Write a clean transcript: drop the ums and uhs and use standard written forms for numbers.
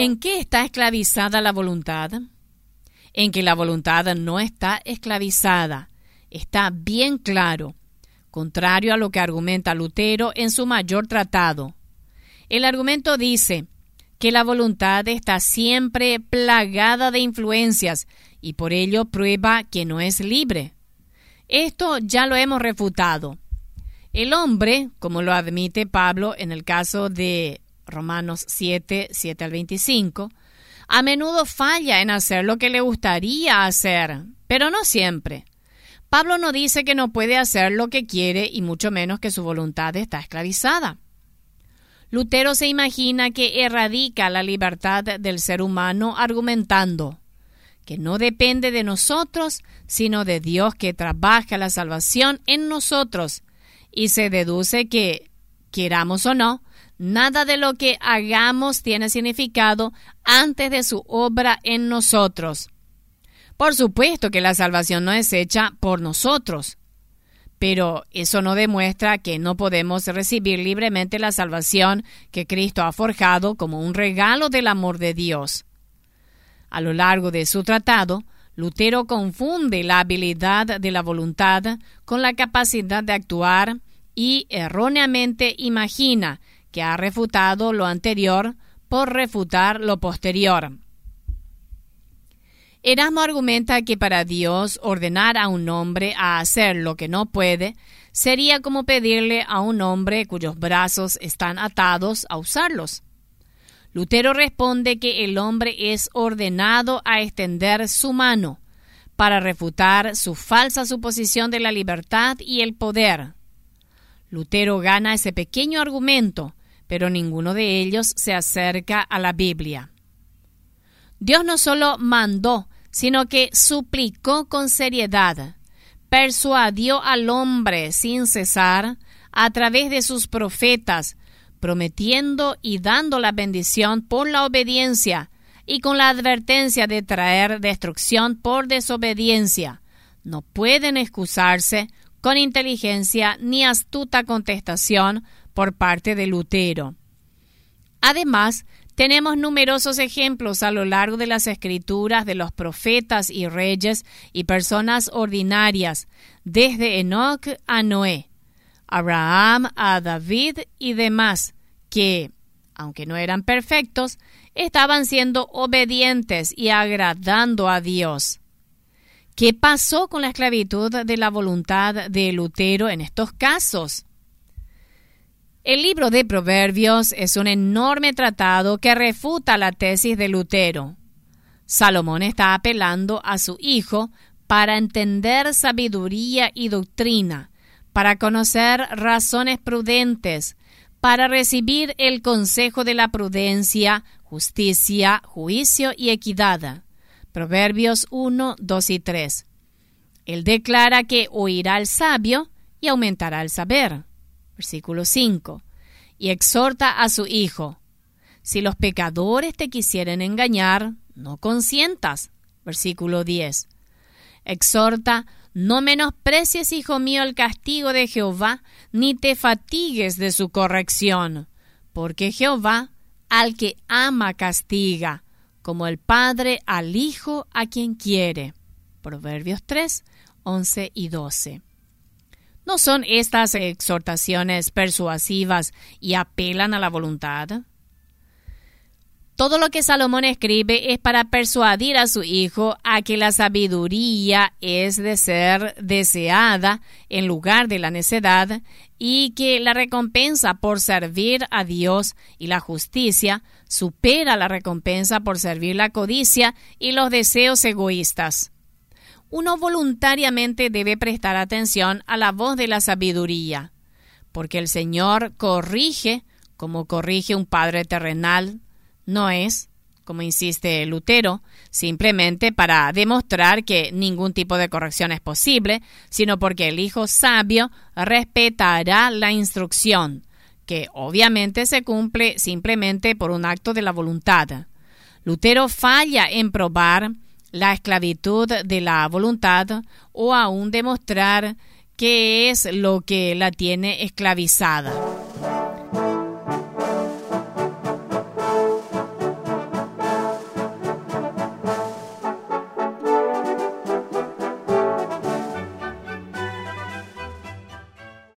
¿En qué está esclavizada la voluntad? En que la voluntad no está esclavizada. Está bien claro, contrario a lo que argumenta Lutero en su mayor tratado. El argumento dice que la voluntad está siempre plagada de influencias y por ello prueba que no es libre. Esto ya lo hemos refutado. El hombre, como lo admite Pablo en el caso de Romanos 7, 7 al 25, a menudo falla en hacer lo que le gustaría hacer, pero no siempre. Pablo no dice que no puede hacer lo que quiere y mucho menos que su voluntad está esclavizada. Lutero se imagina que erradica la libertad del ser humano argumentando que no depende de nosotros, sino de Dios que trabaja la salvación en nosotros, y se deduce que, queramos o no, nada de lo que hagamos tiene significado antes de su obra en nosotros. Por supuesto que la salvación no es hecha por nosotros, pero eso no demuestra que no podemos recibir libremente la salvación que Cristo ha forjado como un regalo del amor de Dios. A lo largo de su tratado, Lutero confunde la habilidad de la voluntad con la capacidad de actuar y erróneamente imagina que ha refutado lo anterior por refutar lo posterior. Erasmo argumenta que para Dios ordenar a un hombre a hacer lo que no puede sería como pedirle a un hombre cuyos brazos están atados a usarlos. Lutero responde que el hombre es ordenado a extender su mano para refutar su falsa suposición de la libertad y el poder. Lutero gana ese pequeño argumento, pero ninguno de ellos se acerca a la Biblia. Dios no solo mandó, sino que suplicó con seriedad, persuadió al hombre sin cesar a través de sus profetas, prometiendo y dando la bendición por la obediencia y con la advertencia de traer destrucción por desobediencia. No pueden excusarse con inteligencia ni astuta contestación por parte de Lutero. Además, tenemos numerosos ejemplos a lo largo de las Escrituras de los profetas y reyes y personas ordinarias, desde Enoc a Noé, Abraham a David y demás, que, aunque no eran perfectos, estaban siendo obedientes y agradando a Dios. ¿Qué pasó con la esclavitud de la voluntad de Lutero en estos casos? El libro de Proverbios es un enorme tratado que refuta la tesis de Lutero. Salomón está apelando a su hijo para entender sabiduría y doctrina, para conocer razones prudentes, para recibir el consejo de la prudencia, justicia, juicio y equidad. Proverbios 1, 2 y 3. Él declara que oirá al sabio y aumentará el saber. Versículo 5. Y exhorta a su hijo: si los pecadores te quisieren engañar, no consientas. Versículo 10. Exhorta: no menosprecies, hijo mío, el castigo de Jehová, ni te fatigues de su corrección, porque Jehová al que ama castiga, como el padre al hijo a quien quiere. Proverbios 3, 11 y 12. ¿No son estas exhortaciones persuasivas y apelan a la voluntad? Todo lo que Salomón escribe es para persuadir a su hijo a que la sabiduría es de ser deseada en lugar de la necedad y que la recompensa por servir a Dios y la justicia supera la recompensa por servir la codicia y los deseos egoístas. Uno voluntariamente debe prestar atención a la voz de la sabiduría, porque el Señor corrige como corrige un padre terrenal. No es, como insiste Lutero, simplemente para demostrar que ningún tipo de corrección es posible, sino porque el hijo sabio respetará la instrucción, que obviamente se cumple simplemente por un acto de la voluntad. Lutero falla en probar la esclavitud de la voluntad o aún demostrar qué es lo que la tiene esclavizada.